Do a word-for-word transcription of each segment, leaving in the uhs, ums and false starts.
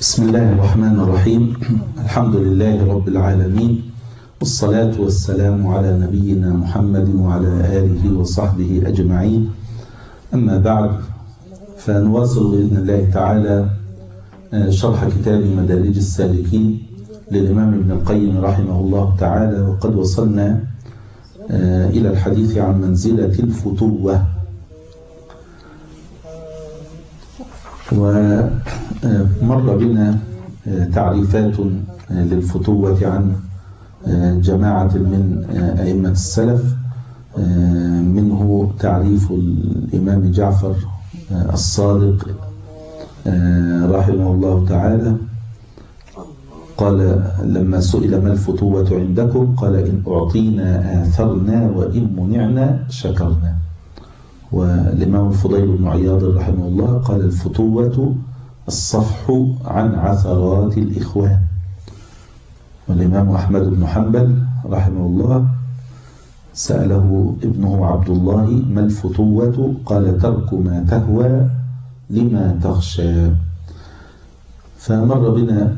بسم الله الرحمن الرحيم. الحمد لله رب العالمين، والصلاة والسلام على نبينا محمد وعلى آله وصحبه أجمعين. أما بعد، فنواصل بإذن الله تعالى شرح كتاب مدارج السالكين للإمام ابن القيم رحمه الله تعالى، وقد وصلنا إلى الحديث عن منزلة الفتوة. ومر بنا تعريفات للفتوة عن جماعة من أئمة السلف، منه تعريف الإمام جعفر الصادق رحمه الله تعالى. قال لما سئل ما الفتوة عندكم قال إن أعطينا آثرنا وإن منعنا شكرنا. والإمام الفضيل بن عياض رحمه الله قال الفتوة الصفح عن عثرات الإخوان. والإمام أحمد بن حنبل رحمه الله سأله ابنه عبد الله ما الفتوة قال ترك ما تهوى لما تخشى. فمر بنا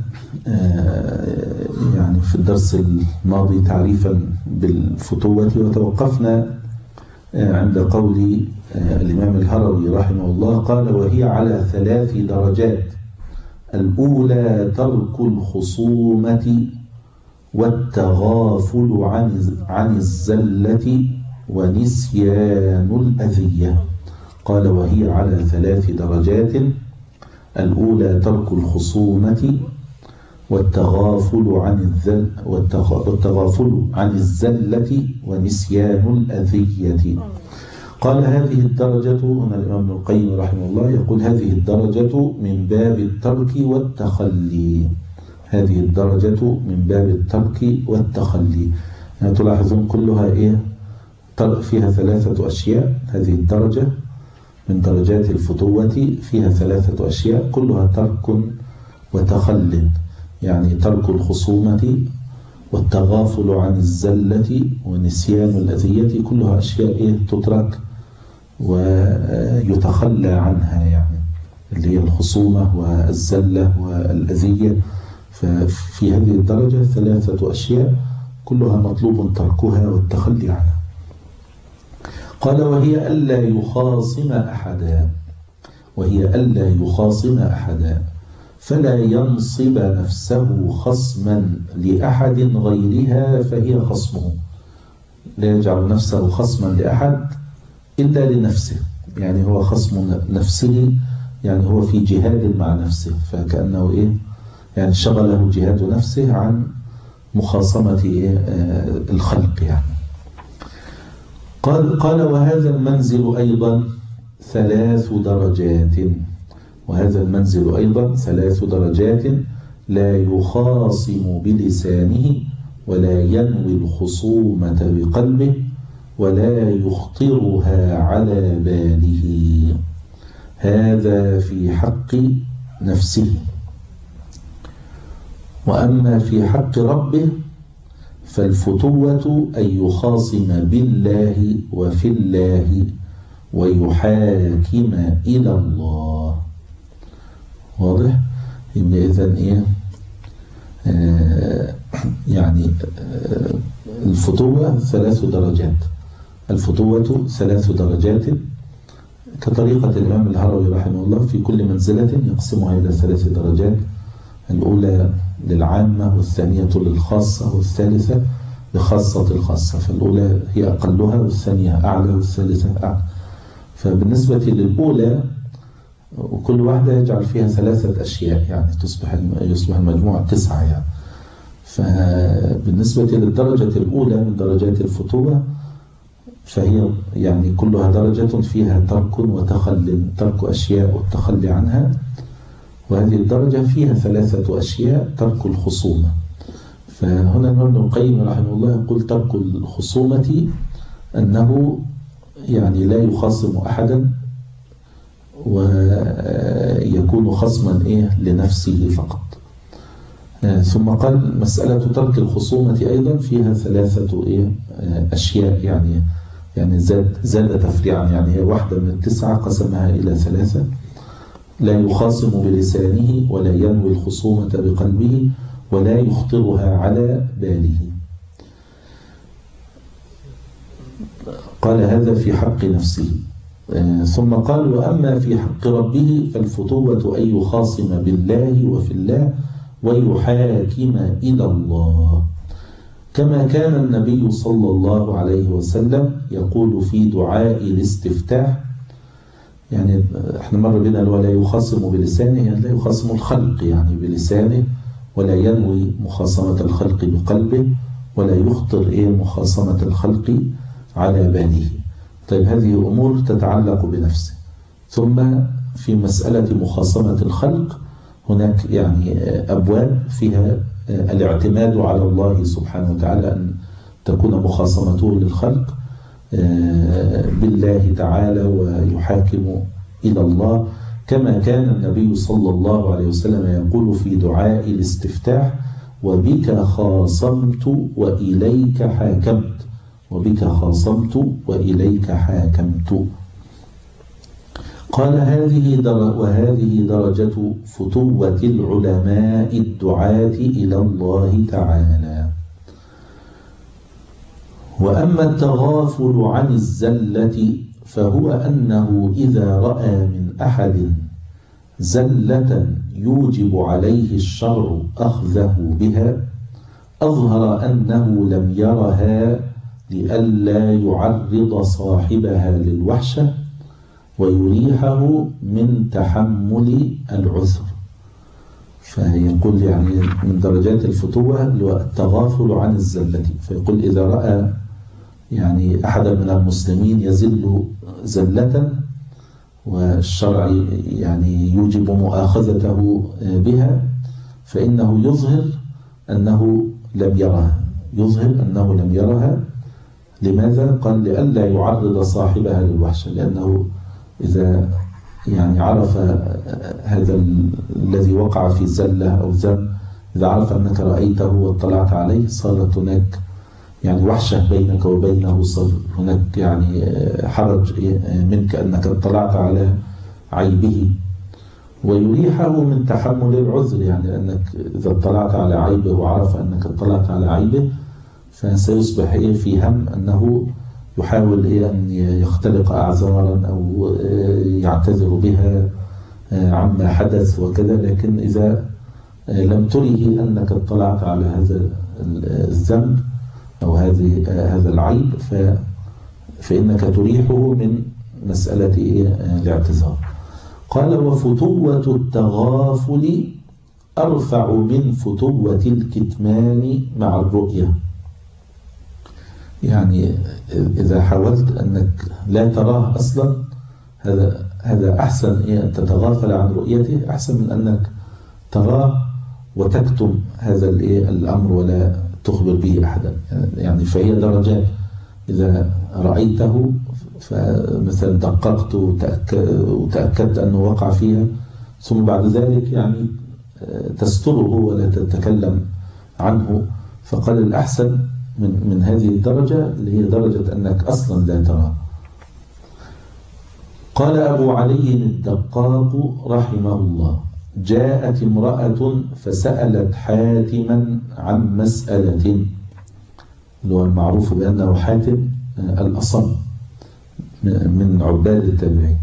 يعني في الدرس الماضي تعريفا بالفتوة، وتوقفنا عند قول الإمام الهروي رحمه الله قال وهي على ثلاث درجات: الأولى ترك الخصومة والتغافل عن عن الزلة ونسيان الأذية. قال وهي على ثلاث درجات: الأولى ترك الخصومة والتغافل عن الذل والتغافل عن الزلة ونسيان الأذية. قال هذه الدرجة، هنا الإمام ابن القيم رحمه الله يقول هذه الدرجة من باب الترك والتخلي. هذه الدرجة من باب الترك والتخلي. يعني تلاحظون كلها إيه؟ فيها ثلاثة أشياء. هذه الدرجة من درجات الفتوة فيها ثلاثة أشياء كلها ترك وتخل، يعني ترك الخصومة والتغافل عن الزلة ونسيان الأذية، كلها أشياء إيه؟ تترك ويتخلى عنها، يعني اللي هي الخصومة والزلة والأذية. ففي هذه الدرجة ثلاثة أشياء كلها مطلوب تركها والتخلي عنها. قال وهي ألا يخاصم أحدا، وهي ألا يخاصم أحدا فلا ينصب نفسه خصما لأحد غيرها فهي خصمه. لا يجعل نفسه خصما لأحد إلا لنفسه، يعني هو خصم نفسه، يعني هو في جهاد مع نفسه، فكأنه إيه؟ يعني شغله جهاد نفسه عن مخاصمة إيه؟ آه الخلق يعني. قال قال وهذا المنزل أيضا ثلاث درجات، وهذا المنزل أيضا ثلاث درجات: لا يخاصم بلسانه ولا ينوي الخصومة بقلبه ولا يخطرها على باله، هذا في حق نفسه. وأما في حق ربه فالفتوة أن يخاصم بالله وفي الله ويحاكم إلى الله. واضح؟ يبقى إذن إيه؟ آه يعني آه الفتوة ثلاث درجات. الفتوة ثلاث درجات كطريقة الإمام الهروي رحمه الله، في كل منزلة يقسمها إلى ثلاث درجات: الأولى للعامة، والثانية للخاصة، والثالثة لخاصة الخاصة. فالأولى هي أقلها، والثانية أعلى، والثالثة أعلى. فبالنسبة للأولى وكل واحدة يجعل فيها ثلاثة أشياء، يعني تصبح يصبح المجموع تسعة يعني. فبالنسبة للدرجة الأولى من درجات الفتوة فهي يعني كلها درجة فيها ترك وتخلي، ترك أشياء والتخلي عنها. وهذه الدرجة فيها ثلاثة أشياء: ترك الخصومة. فهنا ابن القيم رحمه الله يقول ترك الخصومة أنه يعني لا يخاصم أحدا ويكون خصما إيه؟ لنفسه فقط. ثم قال مسألة ترك الخصومة أيضا فيها ثلاثة إيه؟ أشياء، يعني يعني زاد زاد تفريعا، يعني هي واحدة من التسعة قسمها إلى ثلاثة. لا يخاصم بلسانه ولا ينوي الخصومة بقلبه ولا يخطرها على باله. قال هذا في حق نفسه. ثم قال وأما في حق ربه فالفتوة أن يخاصم بالله وفي الله ويحاكم إلى الله، كما كان النبي صلى الله عليه وسلم يقول في دعاء الاستفتاح. يعني احنا مر بنا ولا يخاصم بلسانه، يعني لا يخاصم الخلق يعني بلسانه، ولا ينوي مخاصمة الخلق بقلبه، ولا يخطر إيه مخاصمة الخلق على باله. طيب هذه أمور تتعلق بنفسه. ثم في مسألة مخاصمة الخلق هناك يعني أبواب فيها الاعتماد على الله سبحانه وتعالى، أن تكون مخاصمته للخلق بالله تعالى ويحاكم إلى الله، كما كان النبي صلى الله عليه وسلم يقول في دعاء الاستفتاح وبك خاصمت وإليك حاكمت، وبك خاصمت وإليك حاكمت. قال هذه وهذه درجة فتوة العلماء الدعاة إلى الله تعالى. وأما التغافل عن الزلة فهو أنه إذا رأى من أحد زلة يوجب عليه الشرع أخذه بها أظهر أنه لم يرها لئلا يعرض صاحبها للوحشة ويريحه من تحمل العذر. فيقول يعني من درجات الفتوة التغافل عن الزلة، فيقول إذا رأى يعني أحد من المسلمين يزل زلة والشرع يعني يوجب مؤاخذته بها فإنه يظهر أنه لم يرها، يظهر أنه لم يرها. لماذا؟ قال لئلا يعرض صاحبها للوحشة، لأنه إذا يعني عرف هذا الذي وقع في زلة أو ذنب، إذا عرف أنك رأيته واطلعت عليه صارت هناك يعني وحشة بينك وبينه، صار هناك يعني حرج منك أنك اطلعت على عيبه، ويريحه من تحمل العذر، يعني أنك إذا اطلعت على عيبه وعرف أنك اطلعت على عيبه فسيصبح إيه في هم أنه يحاول إيه أن يختلق أعذارا أو يعتذر بها عما حدث وكذا. لكن إذا لم تره أنك اطلعت على هذا الذنب أو هذه هذا العيب فإنك تريحه من مسألة الاعتذار. قال وفتوة التغافل أرفع من فتوة الكتمان مع الرؤية. يعني إذا حاولت أنك لا تراه أصلا هذا هذا أحسن أن تتغافل عن رؤيته، أحسن من أنك تراه وتكتم هذا الأمر ولا تخبر به أحدا. يعني فهي درجات، إذا رأيته فمثلا دققت وتأكدت أنه وقع فيها، ثم بعد ذلك يعني تستره ولا تتكلم عنه. فقال الأحسن من من هذه الدرجة اللي هي درجة أنك أصلا لا تراه. قال أبو علي الدقاق رحمه الله جاءت امرأة فسألت حاتما عن مسألة، اللي هو المعروف بأنه حاتم الأصم من عباد التابعين،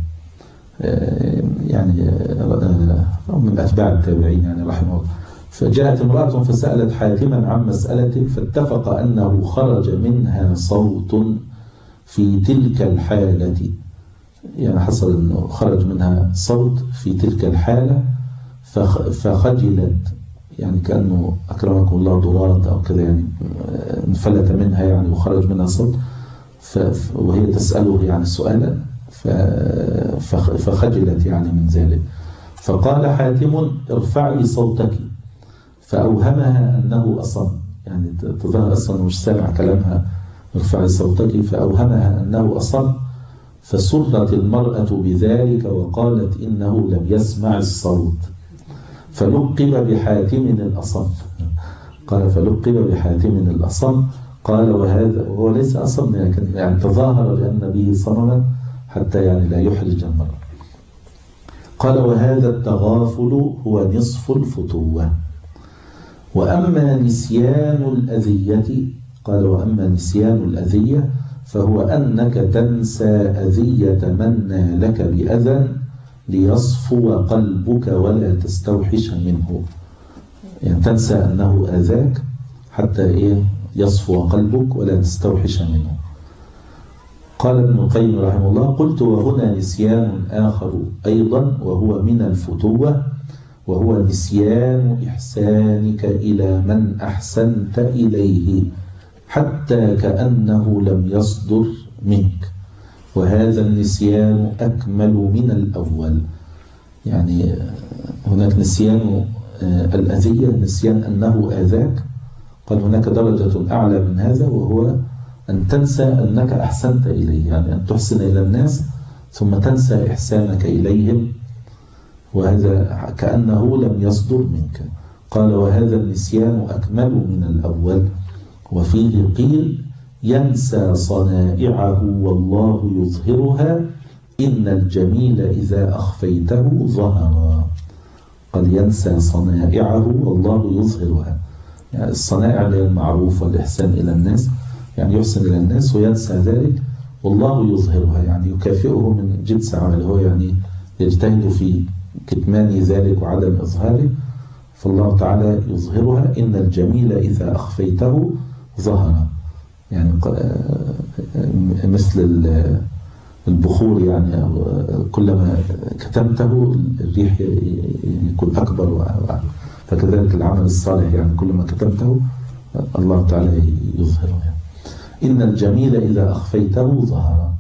يعني من أتباع التابعين يعني رحمه الله. فجاءت امرأة فسألت حاتما عن مسألة فاتفق أنه خرج منها صوت في تلك الحالة، يعني حصل أنه خرج منها صوت في تلك الحالة فخجلت، يعني كأنه أكرمكم الله ضرارة أو كذا، يعني انفلت منها يعني وخرج منها صوت وهي تسأله يعني سؤالا فخجلت يعني من ذلك. فقال حاتم ارفعي صوتك، فأوهمها أنه أصم، يعني تظهر أصلا مش سامع كلامها، ارفعي صوتك، فأوهمها أنه أصم. فسرت المرأة بذلك وقالت إنه لم يسمع الصوت، فلقب بحاتم الأصم. قال فلقب بحاتم الأصم. قال وهذا هو ليس أصم، لكن يعني تظاهر بأن به صمما حتى يعني لا يحرج المرأة. قال وهذا التغافل هو نصف الفتوة. وأما نسيان الأذية، قال وأما نسيان الأذية فهو أنك تنسى أذية من نالك بأذى ليصفو قلبك ولا تستوحش منه، يعني تنسى أنه أذاك حتى إيه يصفو قلبك ولا تستوحش منه. قال ابن القيم رحمه الله: قلت وهنا نسيان آخر أيضا وهو من الفتوة، وهو نسيان إحسانك إلى من أحسنت إليه حتى كأنه لم يصدر منك، وهذا النسيان أكمل من الأول. يعني هناك نسيان الأذية، نسيان أنه آذاك، قال هناك درجة أعلى من هذا وهو أن تنسى أنك أحسنت إليه، يعني أن تحسن إلى الناس ثم تنسى إحسانك إليهم، وهذا كأنه لم يصدر منك. قال وهذا النسيان أكمل من الأول. وفيه قيل: ينسى صنائعه والله يظهرها، إن الجميل إذا أخفيته ظهر. قال ينسى صنائعه والله يظهرها، يعني الصنائع المعروف والإحسان إلى الناس، يعني يحسن إلى الناس وينسى ذلك، والله يظهرها يعني يكافئه من جنس عمله، هو يعني يجتهد في كتمان ذلك وعدم إظهاره، فالله تعالى يظهرها. إن الجميل إذا أخفيته ظهر، يعني مثل البخور، يعني كلما كتمته الريح يكون أكبر وأعلى، فكذلك العمل الصالح، يعني كلما كتمته الله تعالى يظهره. يعني إن الجميل إذا أخفيته ظهر.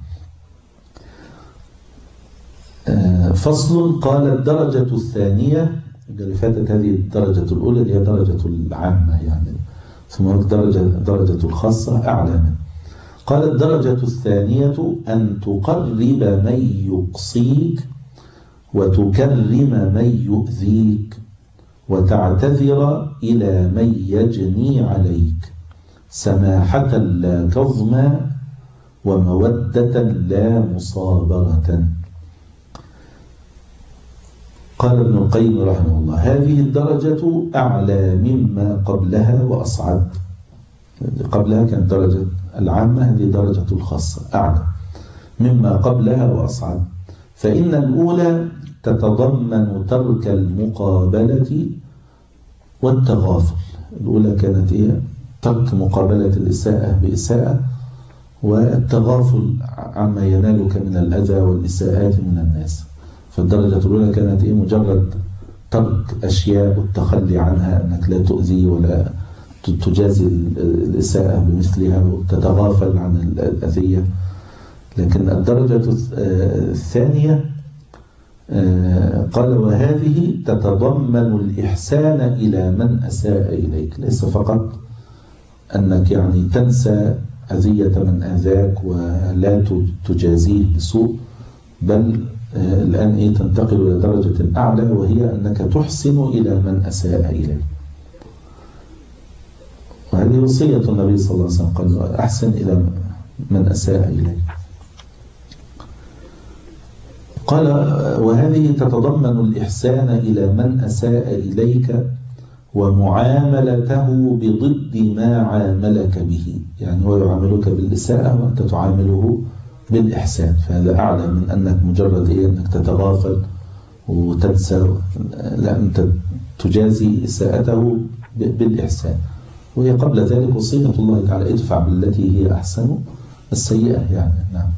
فصل. قال الدرجة الثانية، اللي فاتت هذه الدرجة الأولى اللي هي درجة العامة، يعني ثم درجة درجة الخاصة أعلى منه. قال الدرجة الثانية أن تقرب من يقصيك وتكرم من يؤذيك وتعتذر إلى من يجني عليك، سماحة لا كظما ومودة لا مصابرة. قال ابن القيم رحمه الله: هذه الدرجة أعلى مما قبلها وأصعد. قبلها كانت درجة العامة، هذه درجة الخاصة أعلى مما قبلها وأصعد. فإن الأولى تتضمن ترك المقابلة والتغافل. الأولى كانت إيه؟ ترك مقابلة الإساءة بإساءة والتغافل عما ينالك من الأذى والإساءات من الناس. فالدرجة الأولى كانت إيه؟ مجرد ترك أشياء والتخلي عنها، أنك لا تؤذي ولا تجازي الإساءة بمثلها وتتغافل عن الأذية. لكن الدرجة الثانية قال: وهذه تتضمن الإحسان إلى من أساء إليك، ليس فقط أنك يعني تنسى أذية من أذاك ولا تجازيه بسوء، بل الآن إيه تنتقل إلى درجة أعلى، وهي أنك تحسن إلى من أساء إليك. وهذه وصية النبي صلى الله عليه وسلم، قال: أحسن إلى من أساء إليك. قال: وهذه تتضمن الإحسان إلى من أساء إليك ومعاملته بضد ما عاملك به، يعني هو يعاملك بالإساءة وأنت تعامله بالإحسان، فهذا أعلى من أنك مجرد إيه أنك تتغافل وتنسى، لا، أنت تجازي إساءته بالإحسان. وهي قبل ذلك وصية الله تعالى: ادفع بالتي هي أحسن السيئة، يعني نعم.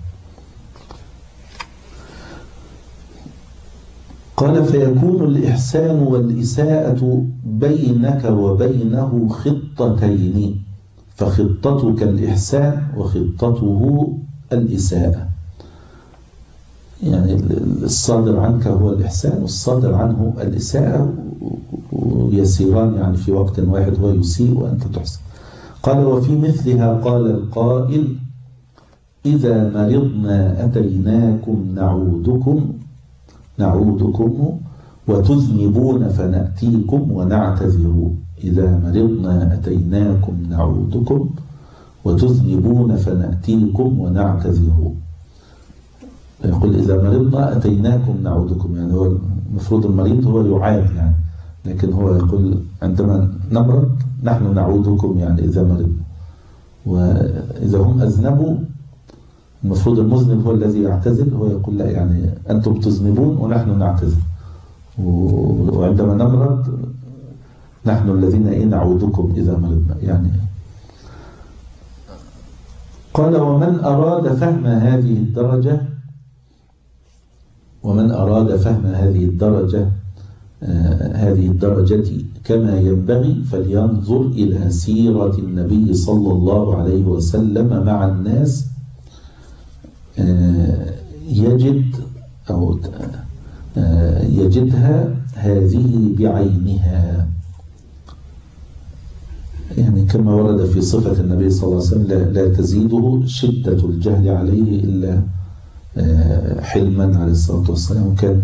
قال: فيكون الإحسان والإساءة بينك وبينه خطتين، فخطتك الإحسان وخطته الإساءة. يعني الصادر عنك هو الإحسان والصادر عنه الإساءة، ويسيران يعني في وقت واحد، هو يسيء وأنت تحسن. قال: وفي مثلها قال القائل: إذا مرضنا أتيناكم نعودكم نعودكم وتذنبون فنأتيكم ونعتذر. إذا مرضنا أتيناكم نعودكم وتذنبون فنأتيكم ونعتذر. يقول إذا مرضنا أتيناكم نعودكم، يعني هو المفروض المريض هو يعاد يعني، لكن هو يقول عندما نمرض نحن نعودكم يعني إذا مرضنا. وإذا هم أذنبوا المفروض المذنب هو الذي يعتذر، هو يقول لا يعني أنتم تذنبون ونحن نعتذر، وعندما نمرض نحن الذين إيه نعودكم إذا مرضنا يعني. قال ومن أراد فهم هذه الدرجة ومن أراد فهم هذه الدرجة آه هذه الدرجة كما ينبغي فلينظر إلى سيرة النبي صلى الله عليه وسلم مع الناس، آه يجد أو آه يجدها هذه بعينها، يعني كما ورد في صفة النبي صلى الله عليه وسلم لا, لا تزيده شدة الجهل عليه إلا حلما عليه الصلاة والسلام. وكان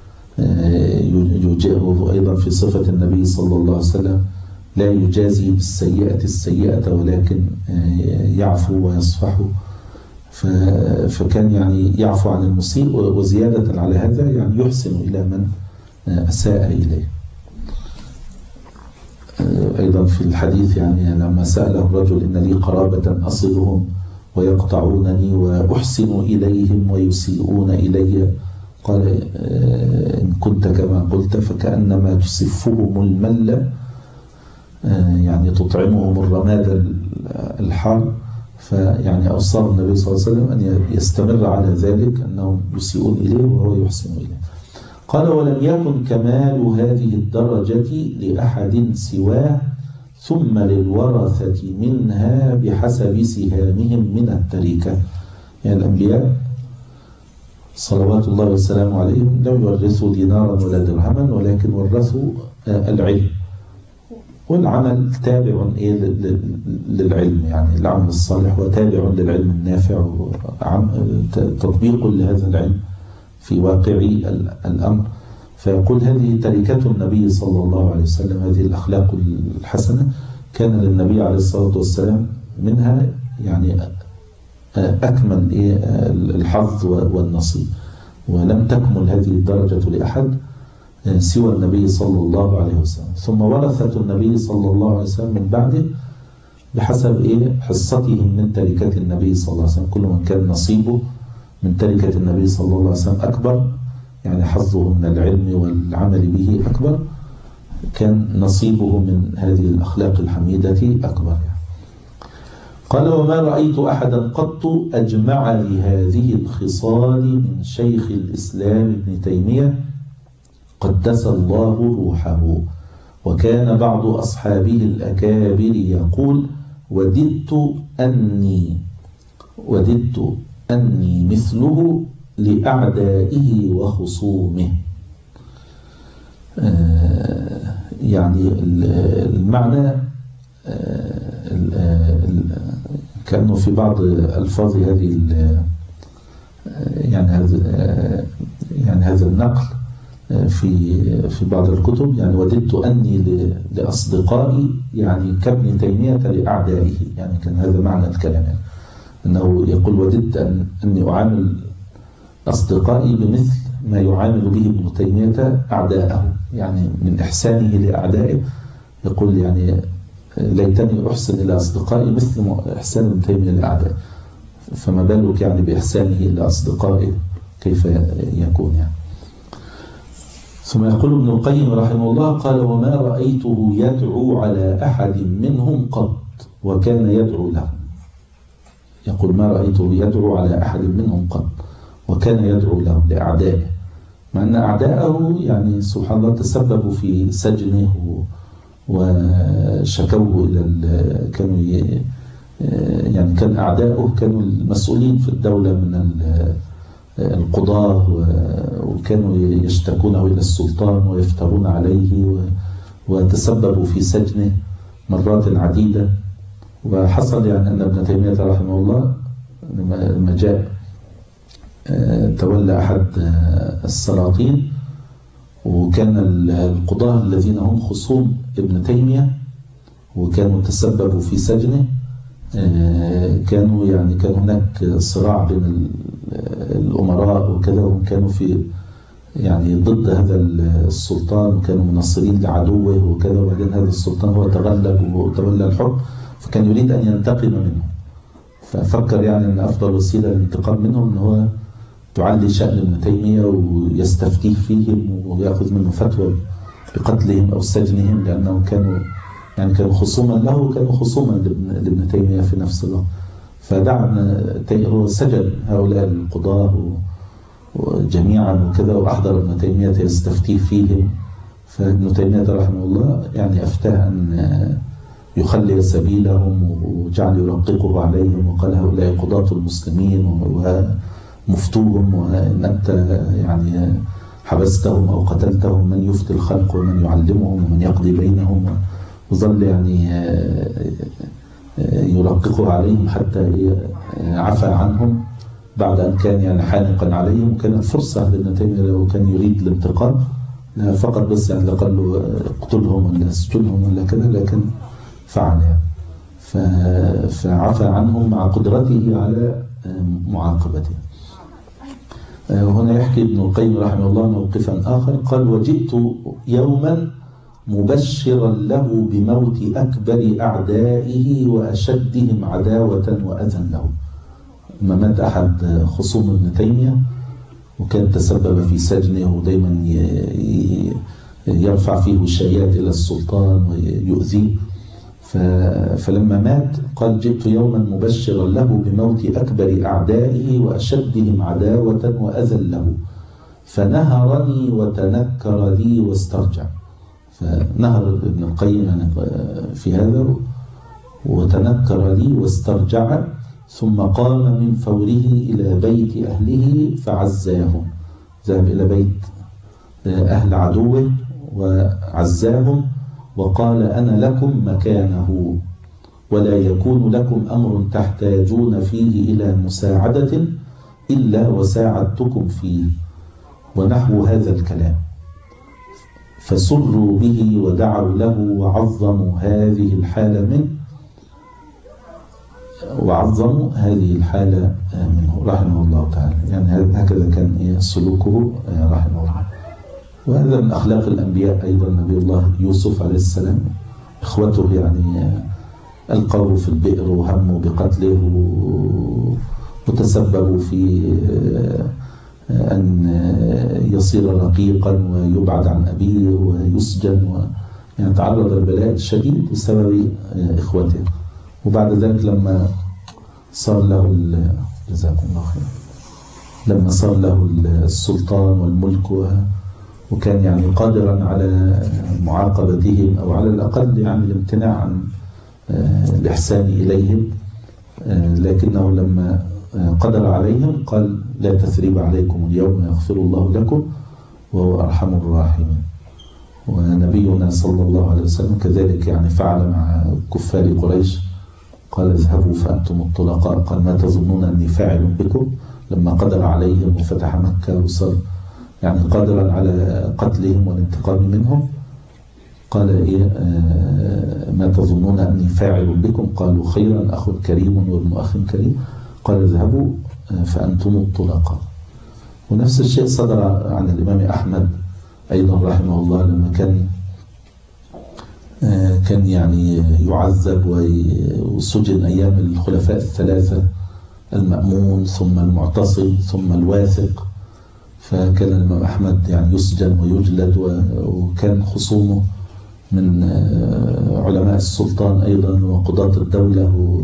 يجاهه أيضا في صفة النبي صلى الله عليه وسلم لا يجازي بالسيئة السيئة ولكن يعفو ويصفح، فكان يعني يعفو عن المسيء، وزيادة على هذا يعني يحسن إلى من أساء إليه. أيضا في الحديث يعني لما سأله الرجل إن لي قرابة أصلهم ويقطعونني وأحسن إليهم ويسيئون إلي، قال إن كنت كما قلت فكأنما تسفهم المل، يعني تطعمهم الرماد الحار. فيعني أوصى النبي صلى الله عليه وسلم أن يستمر على ذلك، أنهم يسيئون إليه وهو يحسن إليه. قال ولم يكن كمال هذه الدرجة لأحد سواه، ثم للورثة منها بحسب سهامهم من التركة. يعني الأنبياء صلوات الله وسلامه عليهم لم يورثوا دينارا ولا درهما، ولكن ورثوا العلم، والعمل تابع للعلم، يعني العمل الصالح وتابع للعلم النافع، تطبيق لهذا العلم في واقع الأمر. فيقول هذه تركة النبي صلى الله عليه وسلم، هذه الأخلاق الحسنة كان للنبي عليه الصلاة والسلام منها يعني أكمل الحظ والنصيب، ولم تكمل هذه الدرجة لأحد سوى النبي صلى الله عليه وسلم. ثم ورثة النبي صلى الله عليه وسلم من بعده بحسب إيه حصتهم من تركة النبي صلى الله عليه وسلم، كل من كان نصيبه من تركة النبي صلى الله عليه وسلم أكبر، يعني حظه من العلم والعمل به أكبر، كان نصيبه من هذه الأخلاق الحميدة أكبر يعني. قال وما رأيت أحدا قط أجمع لهذه الخصال من شيخ الإسلام ابن تيمية قدس الله روحه. وكان بعض أصحابه الأكابر يقول وددت أني وددت أني مثله لأعدائه وخصومه. آه يعني المعنى آه كأنه في بعض ألفاظ هذه يعني هذا يعني هذا النقل في في بعض الكتب، يعني وددت أني لأصدقائي يعني كابن تيمية لأعدائه، يعني كان هذا معنى الكلام، يعني أنه يقول وددت أن أني أعامل أصدقائي بمثل ما يعامل به ابن تيمية أعداءه، يعني من إحسانه لأعدائه يقول يعني ليتني أحسن إلى أصدقائي مثل إحسان ابن تيمية لأعدائه، فما بالك يعني بإحسانه إلى أصدقائه كيف يكون يعني. ثم يقول ابن القيم رحمه الله قال وما رأيته يدعو على أحد منهم قط وكان يدعو له. يقول ما رأيته يدعو على أحد منهم قط وكان يدعو له لأعدائه، مع أن أعداءه يعني سبحان الله تسببوا في سجنه وشكوه إلى كانوا يعني كان أعداؤه كانوا المسؤولين في الدولة من القضاة، وكانوا يشتكونه إلى السلطان ويفترون عليه، وتسببوا في سجنه مرات عديدة. وحصل يعني أن ابن تيمية رحمه الله لما جاء تولى أحد السلاطين، وكان القضاة الذين هم خصوم ابن تيمية وكانوا تسببوا في سجنه كانوا يعني كان هناك صراع بين الأمراء وكذا، وكانوا في يعني ضد هذا السلطان، وكانوا منصرين لعدوه وكذا، وبعدين هذا السلطان هو تغلب وتولى الحكم، فكان يريد أن ينتقم منه، ففكر يعني أن أفضل وسيلة للانتقام منهم أن هو تعلي شأن ابن تيمية ويستفتيه فيهم ويأخذ منه فتوى بقتلهم أو سجنهم، لأنهم كانوا يعني كانوا خصوما له وكانوا خصوما لابن تيمية في نفس الوقت. فدعا هو سجن هؤلاء القضاة وجميعا وكذا، وأحضر ابن تيمية يستفتيه فيهم، فابن تيمية رحمه الله يعني أفتاه أن يخلي سبيلهم وجعل يرققه عليهم، وقال هؤلاء قضاة المسلمين ومفتوهم، وإن أنت يعني حبستهم أو قتلتهم من يفتي الخلق ومن يعلمهم ومن يقضي بينهم، وظل يعني يرققه عليهم حتى عفى عنهم بعد أن كان يعني حانقا عليهم. وكانت فرصة لابن تيمية لو كان يريد الانتقام فقط بس يعني لقال له اقتلهم ولا اسجنهم ولا كذا، لكن فعل يعني فعفى عنهم مع قدرته على معاقبته. وهنا يحكي ابن القيم رحمه الله موقفا آخر، قال وجئت يوما مبشرا له بموت أكبر أعدائه وأشدهم عداوة وأذى له. لما مات أحد خصوم ابن تيمية وكان تسبب في سجنه ودايما يرفع فيه وشايات إلى السلطان ويؤذيه، فلما مات قال جئت يوما مبشرا له بموت أكبر أعدائه وأشدهم عداوة وأذى له، فنهرني وتنكر لي واسترجع. فنهر ابن القيم في هذا وتنكر لي واسترجع، ثم قام من فوره إلى بيت أهله فعزاهم، ذهب إلى بيت أهل عدوه وعزاهم وقال أنا لكم مكانه، ولا يكون لكم أمر تحتاجون فيه إلى مساعدة إلا وساعدتكم فيه، ونحو هذا الكلام. فسروا به ودعوا له وعظموا هذه الحالة منه وعظموا هذه الحالة منه رحمه الله تعالى. يعني هكذا كان سلوكه رحمه الله. وهذا من أخلاق الأنبياء أيضا. نبي الله يوسف عليه السلام إخوته يعني ألقوه في البئر وهموا بقتله وتسببوا في أن يصير رقيقا ويبعد عن أبيه ويسجن، يعني تعرض للبلاء الشديد بسبب إخوته. وبعد ذلك لما صار له جزاكم الله خير لما صار له السلطان والملك وكان يعني قادرا على معاقبتهم أو على الأقل يعني الامتناع عن الإحسان إليهم، لكنه لما قدر عليهم قال لا تثريب عليكم اليوم يغفر الله لكم وهو أرحم الراحمين. ونبينا صلى الله عليه وسلم كذلك يعني فعل مع كفار قريش، قال اذهبوا فأنتم الطلقاء، قال ما تظنون أني فاعل بكم، لما قدر عليهم وفتح مكة وصار يعني قادرا على قتلهم والانتقام منهم، قال إيه آه ما تظنون أني فاعل بكم، قالوا خيرا أخ كريم وابن أخ كريم، قال اذهبوا فأنتم الطلقاء. ونفس الشيء صدر عن الإمام أحمد أيضا رحمه الله لما كان آه كان يعني يعذب وسجن أيام الخلفاء الثلاثة، المأمون ثم المعتصم ثم الواثق، فكان الإمام أحمد يعني يسجن ويجلد، وكان خصومه من علماء السلطان أيضا وقضاة الدولة.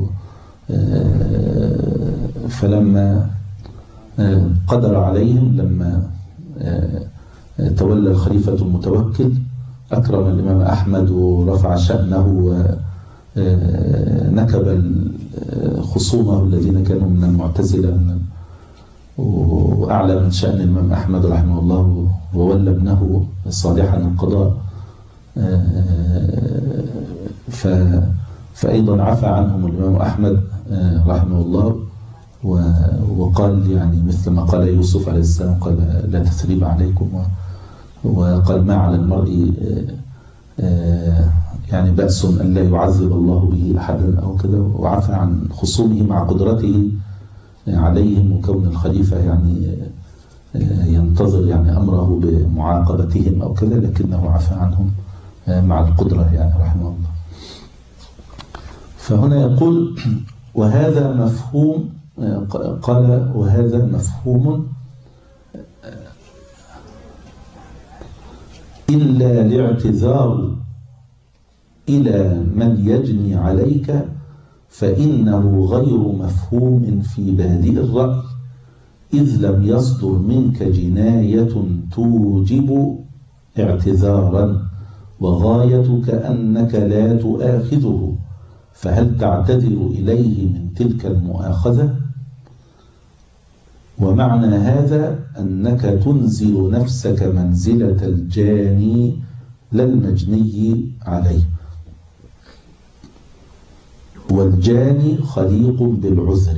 فلما قدر عليهم لما تولى الخليفة المتوكل أكرم الإمام أحمد ورفع شأنه ونكب خصومه الذين كانوا من المعتزلة وأعلى من شأن الإمام أحمد رحمه الله، وولى ابنه صالحا القضاء. فأيضا عفى عنهم الإمام أحمد رحمه الله وقال يعني مثل ما قال يوسف عليه السلام، قال لا تثريب عليكم، وقال ما على المرء يعني بأس أن لا يعذب الله به أحدا أو كده، وعفى عن خصومه مع قدرته عليهم وكون الخليفة يعني ينتظر يعني أمره بمعاقبتهم أو كذا، لكنه عفى عنهم مع القدرة يعني رحمه الله. فهنا يقول وهذا مفهوم، قال وهذا مفهوم إلا الاعتذار إلى من يجني عليك فإنه غير مفهوم في بادئ الرأي، إذ لم يصدر منك جناية توجب اعتذارا، وغايتك أنك لا تؤاخذه، فهل تعتذر إليه من تلك المؤاخذة؟ ومعنى هذا أنك تنزل نفسك منزلة الجاني لا المجني عليه، والجاني خليق بالعذر.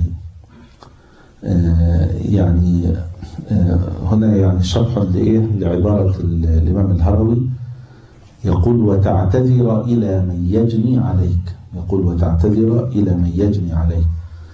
آه يعني آه هنا يعني شرح لإيه لعبارة الإمام الهروي، يقول وتعتذر إلى من يجني عليك، يقول وتعتذر إلى من يجني عليك.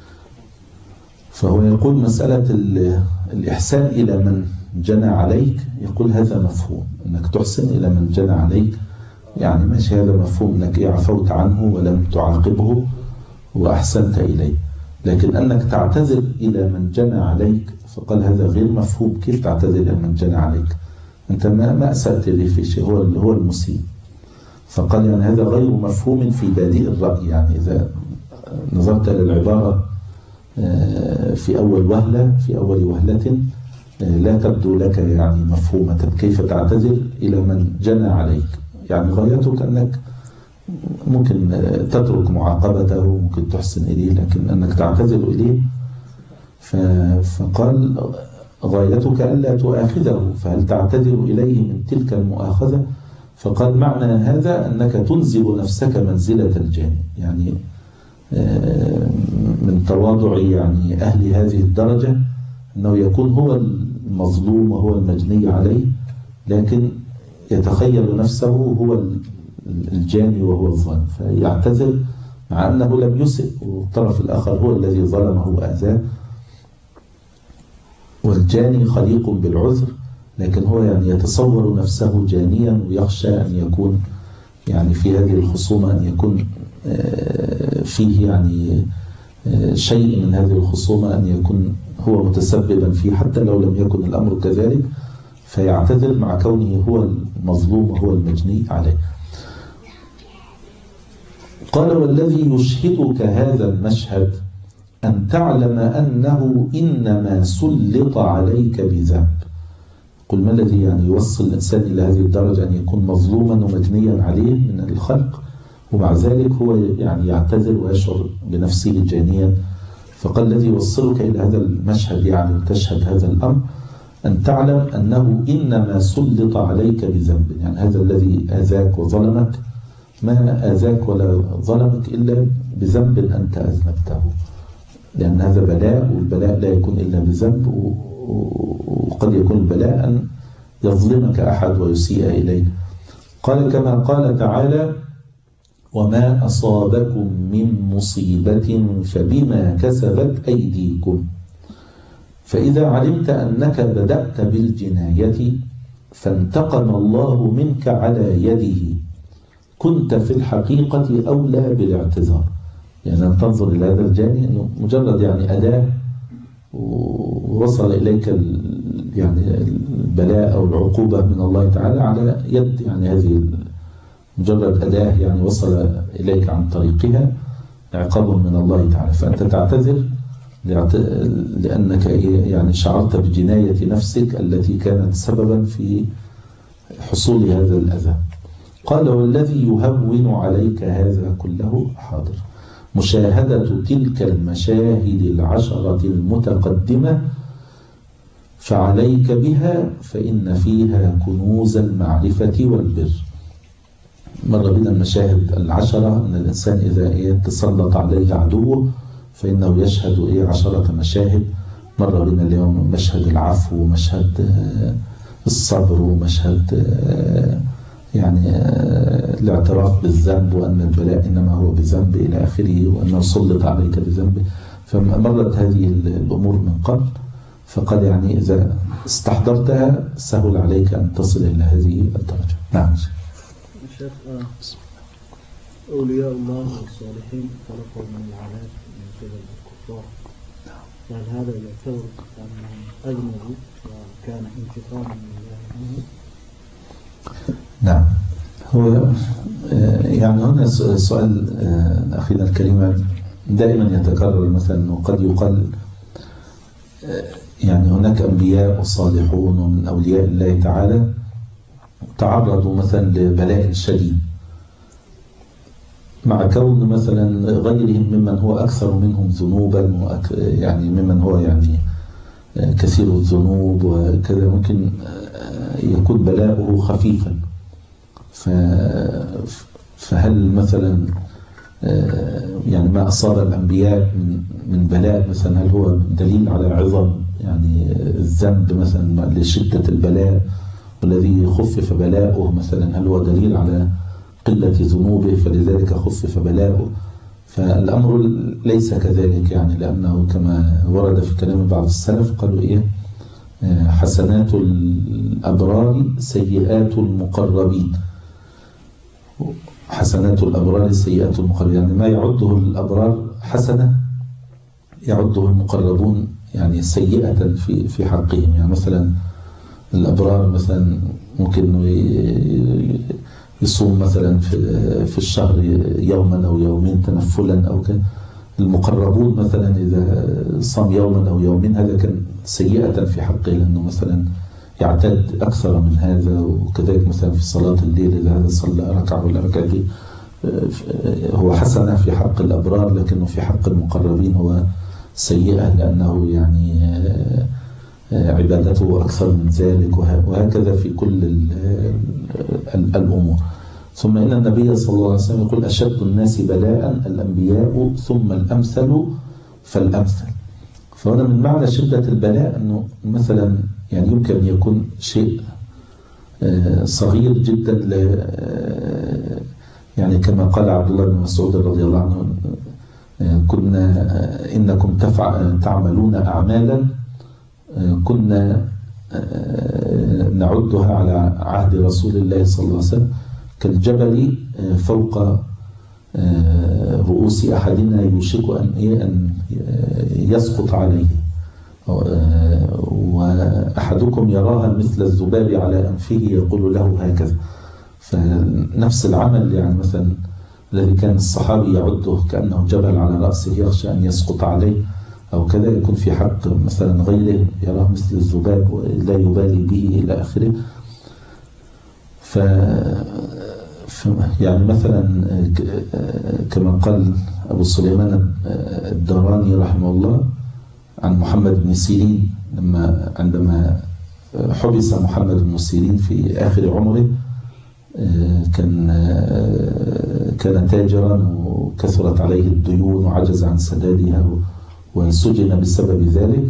فهو يقول مسألة الإحسان إلى من جنى عليك، يقول هذا مفهوم أنك تحسن إلى من جنى عليك، يعني ماشي هذا مفهوم أنك عفوت عنه ولم تعاقبه وأحسنت إليه، لكن أنك تعتذر إلى من جنى عليك فقال هذا غير مفهوم. كيف تعتذر إلى من جنى عليك؟ أنت ما ما أسأت لي في شيء، هو هو المسيء. فقال يعني هذا غير مفهوم في بادئ الرأي، يعني إذا نظرت إلى العبارة في أول وهلة في أول وهلة لا تبدو لك يعني مفهومة. كيف تعتذر إلى من جنى عليك؟ يعني غايتك أنك ممكن تترك معاقبته، ممكن تحسن إليه، لكن أنك تعتذر إليه. فقال غايتك ألا تؤاخذه، فهل تعتذر إليه من تلك المؤاخذة؟ فقال معنى هذا أنك تنزل نفسك منزلة الجاني، يعني من تواضع يعني أهل هذه الدرجة أنه يكون هو المظلوم وهو المجني عليه، لكن يتخيل نفسه هو الجاني وهو الظالم، فيعتذر مع أنه لم يسئ، والطرف الآخر هو الذي ظلمه وأذاه. والجاني خليق بالعذر، لكن هو يعني يتصور نفسه جانيا ويخشى أن يكون يعني في هذه الخصومة أن يكون فيه يعني شيء من هذه الخصومة أن يكون هو متسببا فيه حتى لو لم يكن الأمر كذلك، فيعتذر مع كونه هو المظلوم وهو المجني عليه. قال والذي يشهدك هذا المشهد أن تعلم أنه إنما سلط عليك بذنب. قل ما الذي يعني يوصل الإنسان إلى هذه الدرجة أن يكون مظلوما ومجنيا عليه من الخلق، ومع ذلك هو يعني يعتذر ويشعر بنفسه جانيا؟ فقال الذي يوصلك إلى هذا المشهد يعني وتشهد هذا الأمر أن تعلم أنه إنما سلط عليك بذنب، يعني هذا الذي آذاك وظلمك ما آذاك ولا ظلمك إلا بذنب أنت أذنبته، لأن هذا بلاء، والبلاء لا يكون إلا بذنب، وقد يكون البلاء أن يظلمك أحد ويسيء إليك. قال كما قال تعالى وما أصابكم من مصيبة فبما كسبت أيديكم، فإذا علمت أنك بدأت بالجناية فانتقم الله منك على يده كنت في الحقيقة أولى بالاعتذار. يعني أن تنظر إلى هذا الجاني أنه مجرد يعني أداة ووصل إليك يعني البلاء أو العقوبة من الله تعالى على يد يعني هذه مجرد أداة يعني وصل إليك عن طريقها عقاب من الله تعالى، فأنت تعتذر لأنك يعني شعرت بجناية نفسك التي كانت سببا في حصول هذا الأذى. قال والذي يهون عليك هذا كله حاضر مشاهدة تلك المشاهد العشرة المتقدمة فعليك بها فإن فيها كنوز المعرفة والبر. مر بنا المشاهد العشرة أن الإنسان إذا تسلط عليه عدوه فإنه يشهد إيه عشرة مشاهد. مر بنا اليوم مشهد العفو ومشهد الصبر ومشهد يعني الاعتراف بالذنب وأن البلاء إنما هو بذنب إلى آخره، وأنه سلط عليك بذنب. فمرت هذه الأمور من قبل، فقد يعني إذا استحضرتها سهل عليك أن تصل إلى هذه الدرجة. نعم شيخ. أولياء الله والصالحين خلقوا من العذاب من قبل الكفار، هل هذا يعتبر أنهم أذنبوا وكان انتقاما من الله؟ نعم. هو يعني هنا السؤال أخينا الكريم دائما يتكرر، مثلا وقد يقال يعني هناك أنبياء وصالحون ومن أولياء الله تعالى تعرضوا مثلا لبلاء شديد، مع كون مثلا غيرهم ممن هو أكثر منهم ذنوبا، يعني ممن هو يعني كثير الذنوب وكذا، ممكن يكون بلاؤه خفيفا. فهل مثلا يعني ما أصاب الأنبياء من بلاء مثلا هل هو دليل على عظم يعني الذنب مثلا لشدة البلاء، والذي خفف بلاؤه مثلا هل هو دليل على قلة ذنوبه فلذلك خفف بلاؤه؟ فالأمر ليس كذلك، يعني لأنه كما ورد في كلام بعض السلف قالوا إيه حسنات الأبرار سيئات المقربين. حسنات الأبرار سيئات المقربين، يعني ما يعده الأبرار حسنة يعده المقربون يعني سيئة في في حقهم. يعني مثلا الأبرار مثلا ممكن يصوم مثلا في في الشهر يوما أو يومين تنفلا أو كذا، المقربون مثلا إذا صام يوما أو يومين هذا كان سيئة في حقه، لأنه مثلا يعتاد أكثر من هذا. وكذلك مثلا في صلاة الليل إذا هذا صلى ركعة ولا ركعتين هو حسنة في حق الأبرار، لكنه في حق المقربين هو سيئة لأنه يعني عبادته أكثر من ذلك، وهكذا في كل الأمور. ثم إن النبي صلى الله عليه وسلم يقول أشد الناس بلاء الأنبياء ثم الأمثل فالأمثل. فهنا من معنى شدة البلاء أنه مثلا يعني يمكن أن يكون شيء صغير جدا يعني كما قال عبد الله بن مسعود رضي الله عنه كنا إنكم تعملون أعمالا كنا نعدها على عهد رسول الله صلى الله عليه وسلم كالجبل فوق رؤوس أحدنا يوشك أن يسقط عليه، وأحدكم يراها مثل الذباب على أنفه يقول له هكذا. فنفس العمل يعني مثلا الذي كان الصحابي يعده كأنه جبل على رأسه يخشى أن يسقط عليه أو كذا، يكون في حق مثلا غيره يراه مثل الذباب ولا يبالي به إلى آخره. ف يعني مثلا كما قال أبو سليمان الداراني رحمه الله عن محمد بن سيرين لما عندما حبس محمد بن سيرين في آخر عمره، كان كان تاجرا وكثرت عليه الديون وعجز عن سدادها وسجن بسبب ذلك.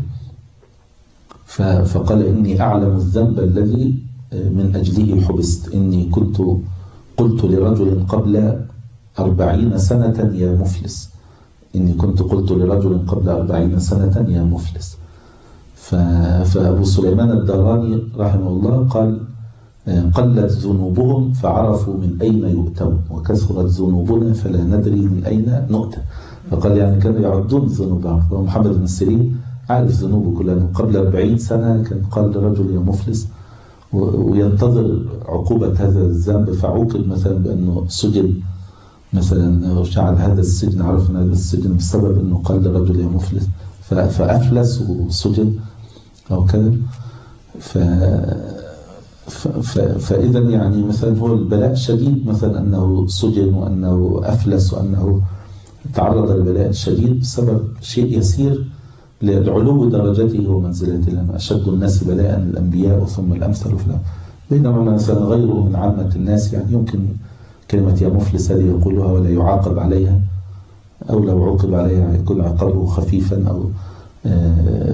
فقال إني أعلم الذنب الذي من أجله حبست، إني كنت قلت لرجل قبل أربعين سنة يا مفلس، إني كنت قلت لرجل قبل أربعين سنة يا مفلس. فأبو سليمان الداراني رحمه الله قال قلت ذنوبهم فعرفوا من أين يؤتون، وكثرت ذنوبنا فلا ندري من أين نؤتى. فقال يعني كانوا يعدون ذنوبهم. ومحمد بن سيرين عارف ذنوبه كلها، قبل أربعين سنة كان قال لرجل يا مفلس وينتظر عقوبة هذا الذنب، فعوقب مثلا بأنه سجن مثلا وشعل هذا السجن، عرف أن هذا السجن بسبب أنه قال لرجل يا مفلس فأفلس وسجن أو كذا. ف فإذا يعني مثلا هو البلاء شديد، مثلا أنه سجن وأنه أفلس وأنه تعرض للبلاء الشديد بسبب شيء يسير لعلو درجته ومنزلته. لما أشد الناس بلاء الأنبياء ثم الأمثل فلا، بينما مثلا غيره من عامة الناس يعني يمكن كلمة يا مفلس هذه يقولها ولا يعاقب عليها، أو لو عوقب عليها يكون عقابه خفيفا، أو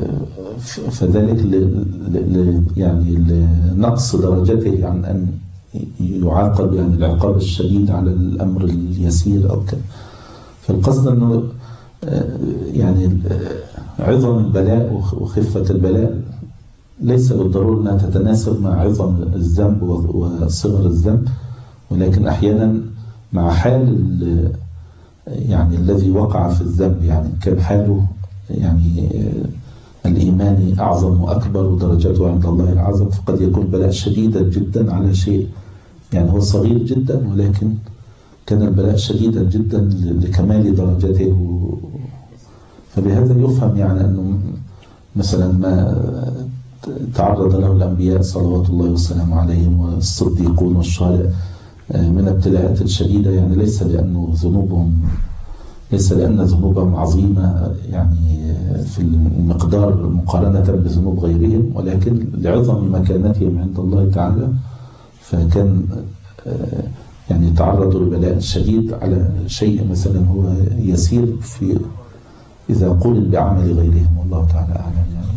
فذلك ل يعني لنقص درجته عن أن يعاقب يعني العقاب الشديد على الأمر اليسير أو كذا. فالقصد أنه يعني عظم البلاء وخفة البلاء ليس بالضرورة أنها تتناسب مع عظم الذنب وصغر الذنب، ولكن أحيانا مع حال يعني الذي وقع في الذنب، يعني كان حاله يعني الإيمان أعظم وأكبر ودرجاته عند الله العظم، فقد يكون بلاء شديدا جدا على شيء يعني هو صغير جدا، ولكن كان البلاء شديدا جدا لكمال درجته. فبهذا يفهم يعني أنه مثلا ما تعرض له الأنبياء صلوات الله وسلامه عليهم والصديقون والشهداء من ابتلاءات شديدة، يعني ليس لأنه ذنوبهم ليس لأن ذنوبهم عظيمة يعني في المقدار مقارنة بذنوب غيرهم، ولكن لعظم مكانتهم عند الله تعالى، فكان يعني تعرضوا لبلاء شديد على شيء مثلا هو يسير في إذا قول بعمل غيرهم، والله تعالى أعلم. يعني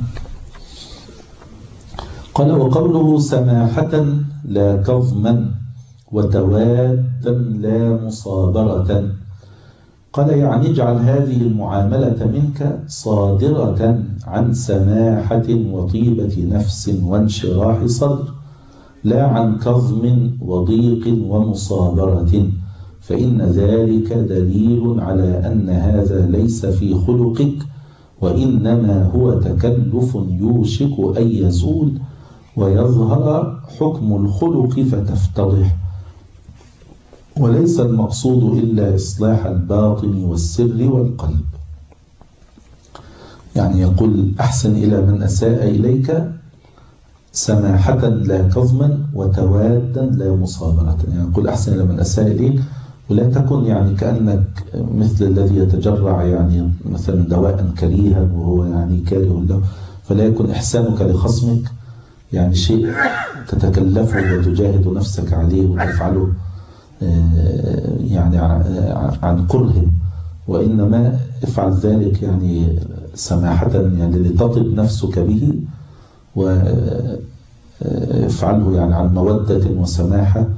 قال وقوله سماحة لا كظما وتوادا لا مصابرة، قال يعني اجعل هذه المعاملة منك صادرة عن سماحة وطيبة نفس وانشراح صدر، لا عن كظم وضيق ومصابرة، فإن ذلك دليل على أن هذا ليس في خلقك، وإنما هو تكلف يوشك أن يزول ويظهر حكم الخلق فتفتضح، وليس المقصود إلا إصلاح الباطن والسر والقلب. يعني يقول أحسن إلى من أساء إليك سماحة لا كظما وتوادا لا مصابرة، يعني يقول أحسن إلى من أساء إليك، ولا تكن يعني كأنك مثل الذي يتجرع يعني مثلا دواء كريها وهو يعني كاره له، فلا يكن إحسانك لخصمك يعني شيء تتكلفه وتجاهد نفسك عليه وتفعله يعني عن كره، وإنما افعل ذلك يعني سماحة يعني لتطب نفسك به، وافعله يعني عن مودة وسماحة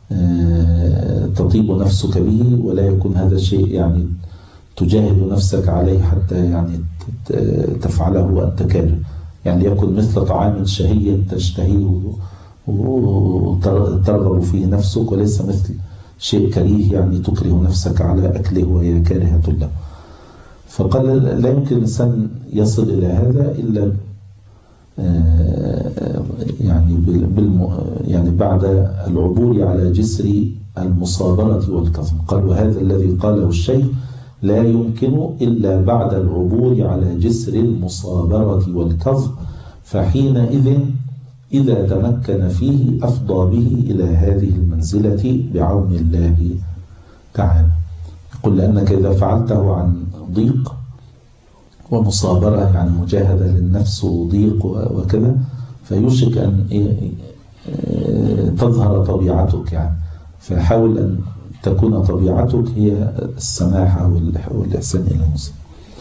تطيب نفسك به، ولا يكون هذا الشيء يعني تجاهد نفسك عليه حتى يعني تفعله وأنت كاره، يعني يكون مثل طعام شهي تشتهيه وترغب فيه نفسك، وليس مثل شيء كريه يعني تكره نفسك على أكله وهي كارهة له. فقال لا يمكن الإنسان يصل إلى هذا إلا يعني بالم يعني بعد العبور على جسر المصابرة والكظم. قال وهذا الذي قاله الشيخ لا يمكن إلا بعد العبور على جسر المصابرة والكظم، فحينئذ إذا تمكن فيه أفضى به إلى هذه المنزلة بعون الله تعالى. يقول لأنك إذا فعلته عن ضيق ومصابرة يعني مجاهدة للنفس وضيق وكذا، فيوشك أن تظهر طبيعتك، يعني فحاول أن تكون طبيعتك هي السماحة والإحسان إلى المسلم.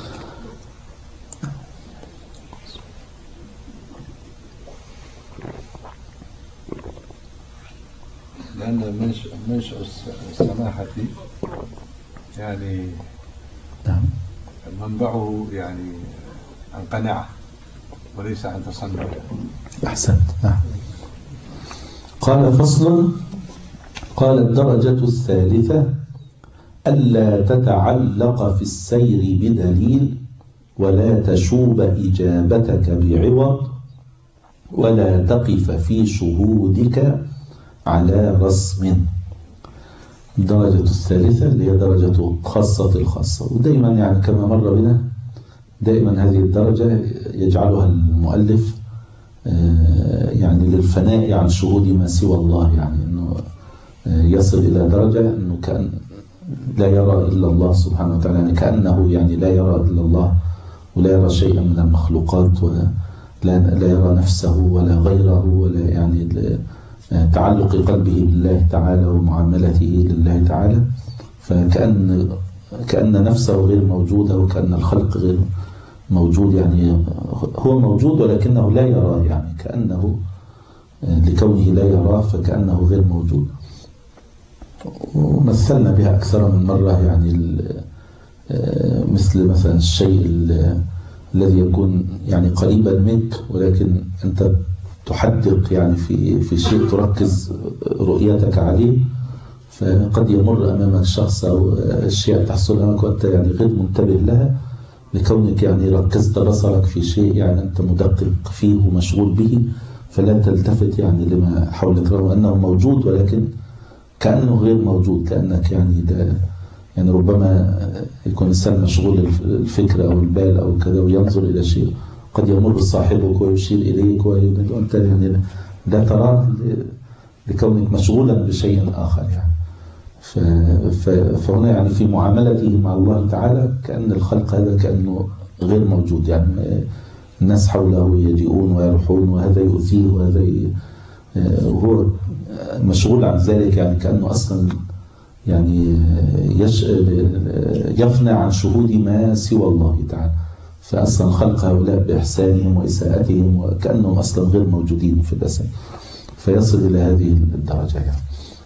لأن منشأ السماحة يعني نعم منبعه يعني عن قناعة وليس عن تصنع. أحسنت. نعم. قال فصل. قال الدرجة الثالثة ألا تتعلق في السير بدليل، ولا تشوب إجابتك بعوض، ولا تقف في شهودك على رسم. الدرجة الثالثة اللي هي درجة خاصة الخاصة، ودائما يعني كما مر بنا دائما هذه الدرجة يجعلها المؤلف يعني للفناء عن شهود ما سوى الله، يعني أنه يصل إلى درجة أنه كأن لا يرى إلا الله سبحانه وتعالى، يعني كأنه يعني لا يرى إلا الله ولا يرى شيئا من المخلوقات، ولا لا يرى نفسه ولا غيره، ولا يعني تعلق قلبه بالله تعالى ومعاملته لله تعالى، فكأن كأن نفسه غير موجودة وكأن الخلق غير موجود، يعني هو موجود ولكنه لا يرى، يعني كأنه لكونه لا يراه فكأنه غير موجود. ومثلنا بها أكثر من مرة، يعني مثل مثلا الشيء الذي يكون يعني قريبا منك ولكن أنت تحدق يعني في في شيء تركز رؤيتك عليه، فقد يمر أمامك شخص أو أشياء تحصل أمامك وأنت يعني غير منتبه لها، لكونك يعني ركزت بصرك في شيء يعني أنت مدقق فيه ومشغول به، فلا تلتفت يعني لما حولك رغم أنه موجود ولكن كأنه غير موجود، كأنك يعني ده يعني ربما يكون الإنسان مشغول الفكرة أو البال أو كذا وينظر إلى شيء قد يمر صاحبك ويشير إليك وأنت يعني لا تراه لكونك مشغولا بشيء آخر يعني. فهنا يعني في معاملته مع الله تعالى كأن الخلق هذا كأنه غير موجود، يعني الناس حوله يجيئون ويروحون وهذا يؤذيه وهذا وهو مشغول عن ذلك، يعني كأنه أصلا يعني يش... يفنى عن شهود ما سوى الله تعالى، فأصلا خلق هؤلاء بإحسانهم وإساءتهم وكأنهم أصلا غير موجودين في الأساس، فيصل إلى هذه الدرجة يعني.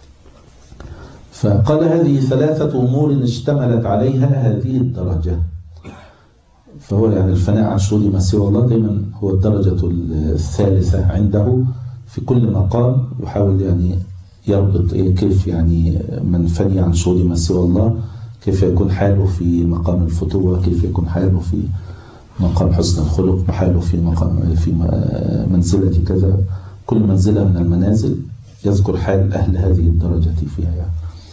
فقال هذه ثلاثة أمور اشتملت عليها هذه الدرجة. فهو يعني الفناء عن شهود ما سوى الله دائما هو الدرجة الثالثة عنده في كل مقام، يحاول يعني يربط إيه كيف يعني من فني عن شهود ما سوى الله كيف يكون حاله في مقام الفتوة، كيف يكون حاله في مقام حسن الخلق، حاله في مقام في منزلة كذا، كل منزلة من المنازل يذكر حال أهل هذه الدرجة فيها يعني.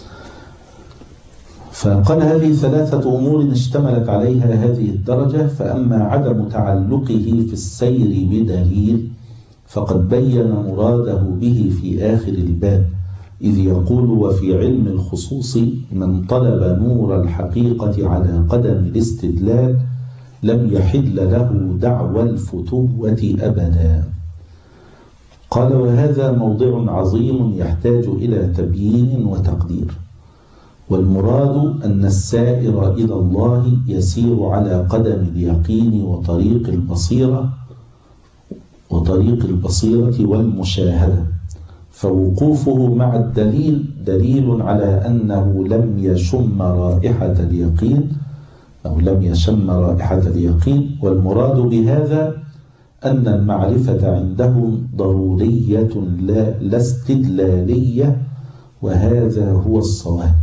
فقال هذه ثلاثة أمور اشتملت عليها هذه الدرجة، فأما عدم تعلقه في السير بدليل فقد بين مراده به في آخر الباب، إذ يقول وفي علم الخصوص من طلب نور الحقيقة على قدم الاستدلال لم يحل له دعوى الفتوة أبدا. قال وهذا موضع عظيم يحتاج إلى تبيين وتقدير، والمراد أن السائر إلى الله يسير على قدم اليقين وطريق البصيرة وطريق البصيرة والمشاهدة، فوقوفه مع الدليل دليل على أنه لم يشم رائحة اليقين أو لم يشم رائحة اليقين. والمراد بهذا أن المعرفة عندهم ضرورية لا, لا استدلالية، وهذا هو الصواب.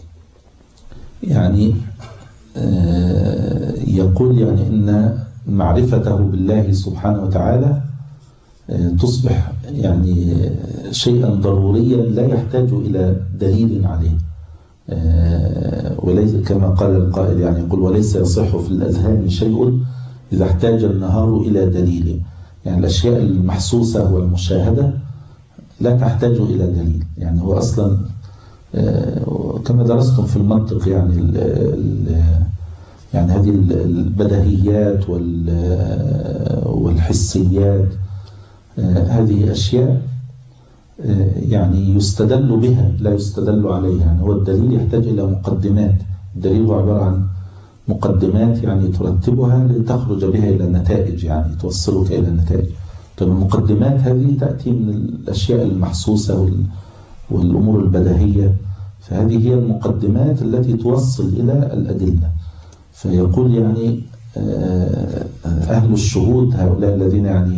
يعني يقول يعني إن معرفته بالله سبحانه وتعالى تصبح يعني شيئا ضروريا لا يحتاج إلى دليل عليه، وليس كما قال القائل يعني يقول وليس يصح في الأذهان شيء إذا احتاج النهار إلى دليل. يعني الأشياء المحسوسة والمشاهدة لا تحتاج إلى دليل، يعني هو أصلا كما درستم في المنطق يعني ال ال يعني هذه البديهيات والحسيات هذه أشياء يعني يستدل بها لا يستدل عليها. يعني هو الدليل يحتاج إلى مقدمات، الدليل هو عبارة عن مقدمات يعني ترتبها لتخرج بها إلى النتائج، يعني توصلك إلى النتائج. طيب المقدمات هذه تأتي من الأشياء المحسوسة والأمور البديهية، فهذه هي المقدمات التي توصل إلى الأدلة. فيقول يعني أهل الشهود هؤلاء الذين يعني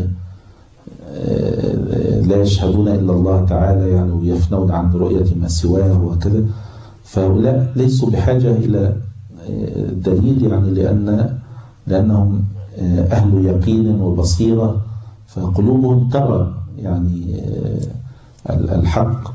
لا يشهدون إلا الله تعالى يعني ويفنون عن رؤية ما سواه وكذا، فهؤلاء ليسوا بحاجة إلى دليل، يعني لأن لأنهم أهل يقين وبصيرة، فقلوبهم ترى يعني الحق،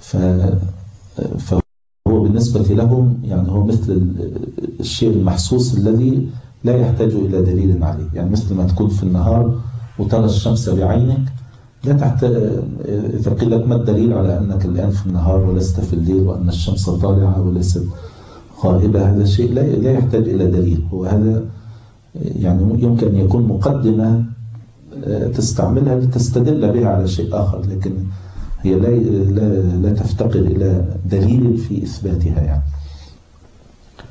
فهو بالنسبة لهم يعني هو مثل الشيء المحسوس الذي لا يحتاج إلى دليل عليه. يعني مثل ما تكون في النهار وترى الشمس بعينك لا تحتاج، إذا قيل لك ما الدليل على أنك الآن في النهار ولست في الليل وأن الشمس طالعة وليست غائبة، هذا شيء لا لا يحتاج إلى دليل. وهذا يعني يمكن أن يكون مقدمة تستعملها لتستدل بها على شيء آخر، لكن هي لا لا, لا تفتقر إلى دليل في إثباتها يعني.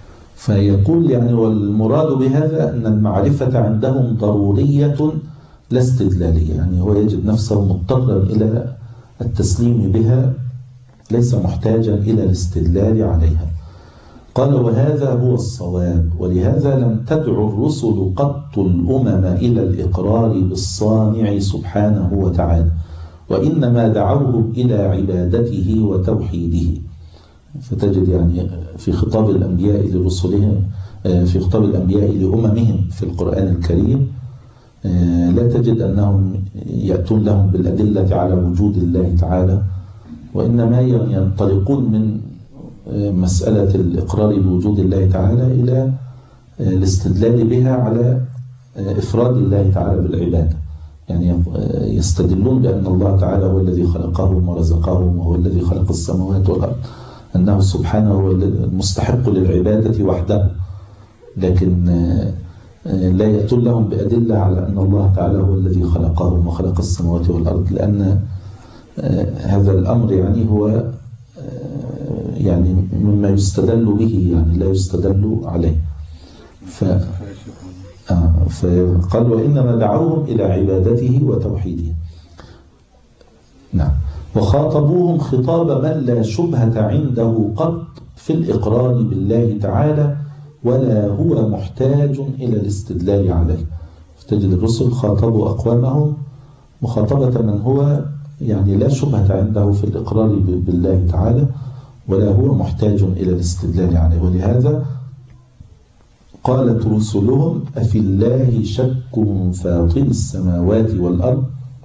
فيقول يعني والمراد بهذا أن المعرفة عندهم ضرورية لا استدلالية، يعني هو يجد نفسه مضطرا إلى التسليم بها، ليس محتاجا إلى الاستدلال عليها. قال وهذا هو الصواب، ولهذا لم تدع الرسل قط الأمم إلى الإقرار بالصانع سبحانه وتعالى، وإنما دعوهم إلى عبادته وتوحيده. فتجد يعني في خطاب الأنبياء لرسلهم، في خطاب الأنبياء لأممهم في القرآن الكريم لا تجد أنهم يأتون لهم بالأدلة على وجود الله تعالى، وإنما ينطلقون من مسألة الإقرار بوجود الله تعالى إلى الاستدلال بها على إفراد الله تعالى بالعبادة. يعني يستدلون بأن الله تعالى هو الذي خلقهم ورزقهم، وهو الذي خلق السماوات والأرض، أنه سبحانه هو المستحق للعبادة وحده، لكن لا يأتون لهم بأدلة على أن الله تعالى هو الذي خلقهم وخلق السماوات والأرض، لأن هذا الأمر يعني هو يعني مما يستدل به، يعني لا يستدل عليه. ف... آه فقال وإنما دعوهم إلى عبادته وتوحيده. نعم. وخاطبوهم خطاب من لا شبهة عنده قط في الإقرار بالله تعالى، ولا هو محتاج إلى الاستدلال عليه. فتجد الرسل خاطبوا أقوامهم مخاطبة من هو يعني لا شبهة عنده في الإقرار بالله تعالى، ولا هو محتاج إلى الاستدلال عليه. ولهذا قالت رسلهم أفي الله شك فاطر السماوات والأرض؟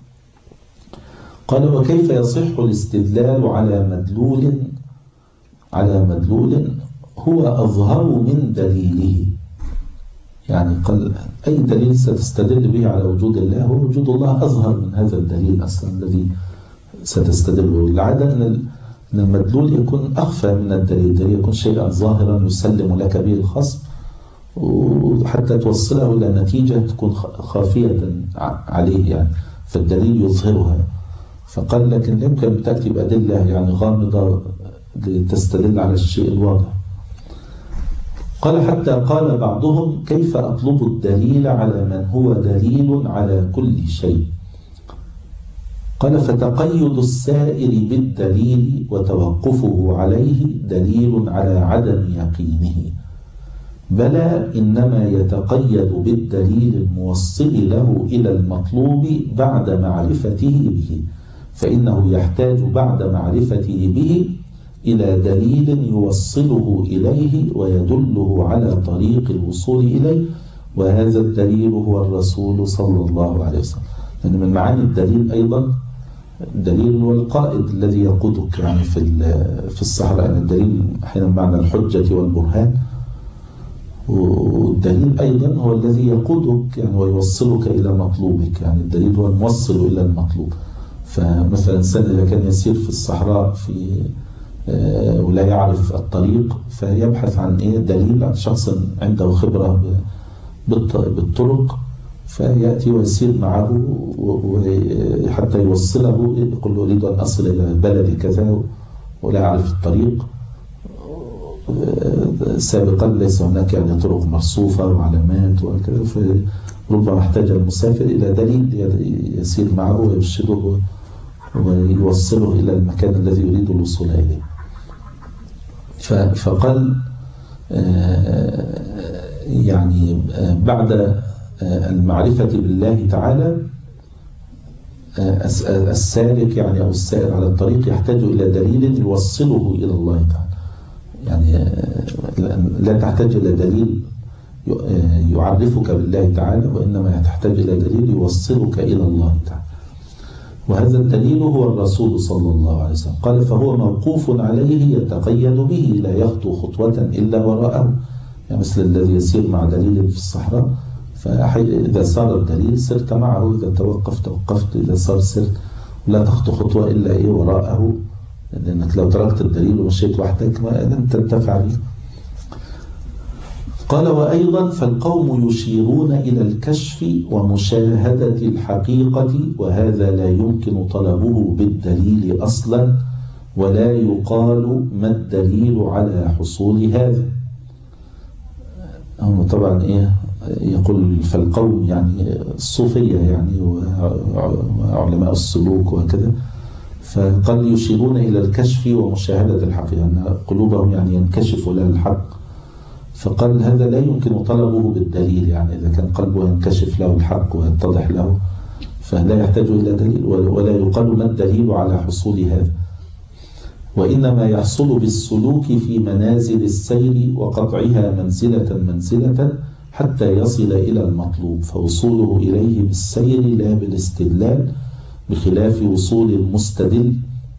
قال وكيف يصح الاستدلال على مدلول على مدلول هو أظهر من دليله؟ يعني قال أي دليل ستستدل به على وجود الله هو وجود الله أظهر من هذا الدليل أصلا الذي ستستدل به. العادة أن المدلول يكون أخفى من الدليل، الدليل يكون شيئا ظاهرا يسلم لك به الخصم، وحتى توصله إلى نتيجة تكون خافية عليه، يعني فالدليل يظهرها. فقال لكن يمكن أن تأتي بأدلة يعني غامضة لتستدل على الشيء الواضح. قال حتى قال بعضهم كيف أطلب الدليل على من هو دليل على كل شيء؟ قال فتقيد السائر بالدليل وتوقفه عليه دليل على عدم يقينه، بلى إنما يتقيد بالدليل الموصل له إلى المطلوب بعد معرفته به، فإنه يحتاج بعد معرفته به إلى دليل يوصله إليه ويدله على طريق الوصول إليه، وهذا الدليل هو الرسول صلى الله عليه وسلم. يعني من معاني الدليل أيضا الدليل هو القائد الذي يقودك يعني في في الصحراء. يعني الدليل أحيانا معنى الحجة والبرهان، والدليل أيضا هو الذي يقودك يعني ويوصلك إلى مطلوبك. يعني الدليل هو الموصل إلى المطلوب. فمثلا إنسان إذا كان يسير في الصحراء في ولا يعرف الطريق فيبحث عن إيه دليل عن شخص عنده خبرة بالطرق، فيأتي ويسير معه حتى يوصله. يقول له أريد أن أصل إلى بلد كذا ولا أعرف الطريق سابقا، ليس هناك يعني طرق مرصوفة وعلامات وكذا، فربما احتاج المسافر إلى دليل يسير معه ويرشده ويوصله إلى المكان الذي يريد الوصول إليه. فقال يعني بعد المعرفة بالله تعالى السالك يعني أو السائر على الطريق يحتاج إلى دليل يوصله إلى الله تعالى. يعني لا تحتاج إلى دليل يعرفك بالله تعالى، وإنما تحتاج إلى دليل يوصلك إلى الله تعالى، وهذا الدليل هو الرسول صلى الله عليه وسلم. قال فهو موقوف عليه يتقيد به، لا يخطو خطوة إلا وراءه. يعني مثل الذي يسير مع دليل في الصحراء، فإذا صار الدليل سرت معه، إذا توقف توقفت، إذا صار سرت، لا تخطو خطوة إلا إيه وراءه، لأنك لو تركت الدليل ومشيت وحدك ما لن تنتفع به. قال وأيضا فالقوم يشيرون إلى الكشف ومشاهدة الحقيقة، وهذا لا يمكن طلبه بالدليل أصلا، ولا يقال ما الدليل على حصول هذا. هم طبعا إيه يقول فالقوم يعني الصوفية يعني وعلماء السلوك وكذا، فقال يشيرون إلى الكشف ومشاهدة الحقيقة، أن قلوبهم يعني ينكشف لها الحق. فقال هذا لا يمكن طلبه بالدليل، يعني إذا كان قلبه ينكشف له الحق ويتضح له فلا يحتاج إلى دليل، ولا يقال ما الدليل على حصول هذا، وإنما يحصل بالسلوك في منازل السير وقطعها منزلة منزلة حتى يصل إلى المطلوب، فوصوله إليه بالسير لا بالاستدلال، بخلاف وصول المستدل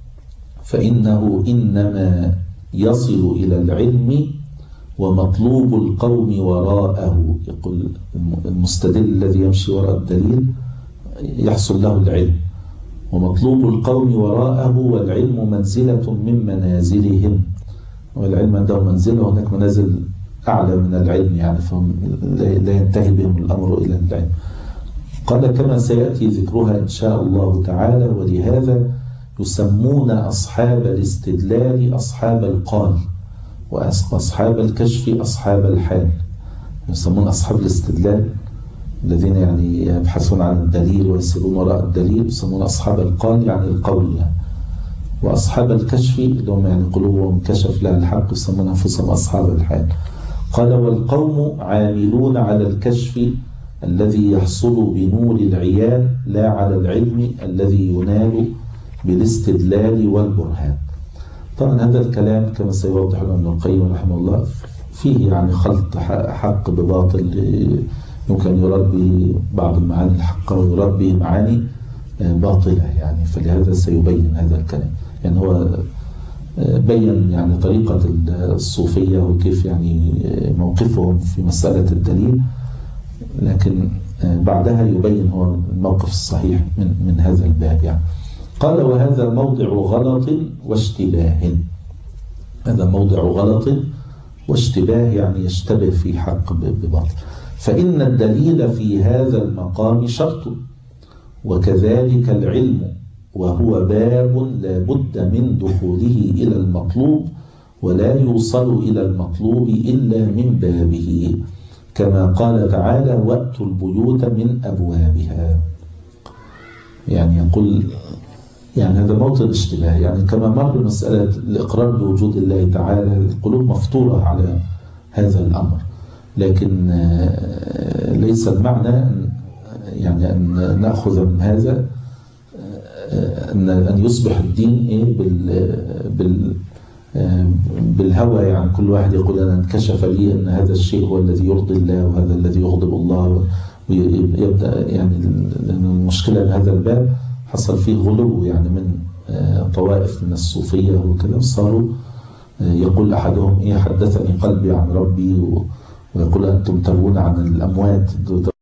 فإنه إنما يصل إلى العلم ومطلوب القوم وراءه. يقول المستدل الذي يمشي وراء الدليل يحصل له العلم، ومطلوب القوم وراءه، والعلم منزلة من منازلهم، والعلم عنده منزلة وهناك منازل أعلى من العلم، يعني فهم لا ينتهي بهم الأمر إلى العلم. قال كما سيأتي ذكرها إن شاء الله تعالى، ولهذا يسمون أصحاب الاستدلال أصحاب القال، وأصحاب الكشف أصحاب الحال. يسمون أصحاب الاستدلال الذين يعني يبحثون عن الدليل ويسيرون وراء الدليل يسمون أصحاب القال يعني القول يعني. وأصحاب الكشف اللي هم يعني قلوبهم كشف لها الحق يسمون أنفسهم أصحاب الحال. قال والقوم عاملون على الكشف الذي يحصل بنور العيان لا على العلم الذي ينال بالاستدلال والبرهان. طبعا هذا الكلام كما سيوضح ابن القيم رحمه الله فيه يعني خلط حق بباطل، يمكن يراد به بعض المعاني الحق ويراد به معاني باطلة يعني، فلهذا سيبين هذا الكلام. يعني هو بين يعني طريقة الصوفية وكيف يعني موقفهم في مسألة الدليل، لكن بعدها يبين هو الموقف الصحيح من من هذا الباب يعني. قال وهذا موضع غلط واشتباه، هذا موضع غلط واشتباه يعني يشتبه في حق بباطل. فإن الدليل في هذا المقام شرط، وكذلك العلم، وهو باب لا بد من دخوله إلى المطلوب، ولا يوصل إلى المطلوب إلا من بابه، كما قال تعالى وأتوا البيوت من أبوابها. يعني يقول يعني هذا موطن اشتباه، يعني كما مر مسألة الإقرار بوجود الله تعالى القلوب مفطورة على هذا الأمر، لكن ليس المعنى يعني أن نأخذ من هذا أن يصبح الدين إيه بال بال بالهوى، يعني كل واحد يقول أنا انكشف لي أن هذا الشيء هو الذي يرضي الله وهذا الذي يغضب الله، ويبدأ يعني المشكلة بهذا الباب حصل فيه غلو يعني من طوائف من الصوفية وكذا، صاروا يقول أحدهم إيه حدثني قلبي عن ربي، ويقول أنتم تروون عن الأموات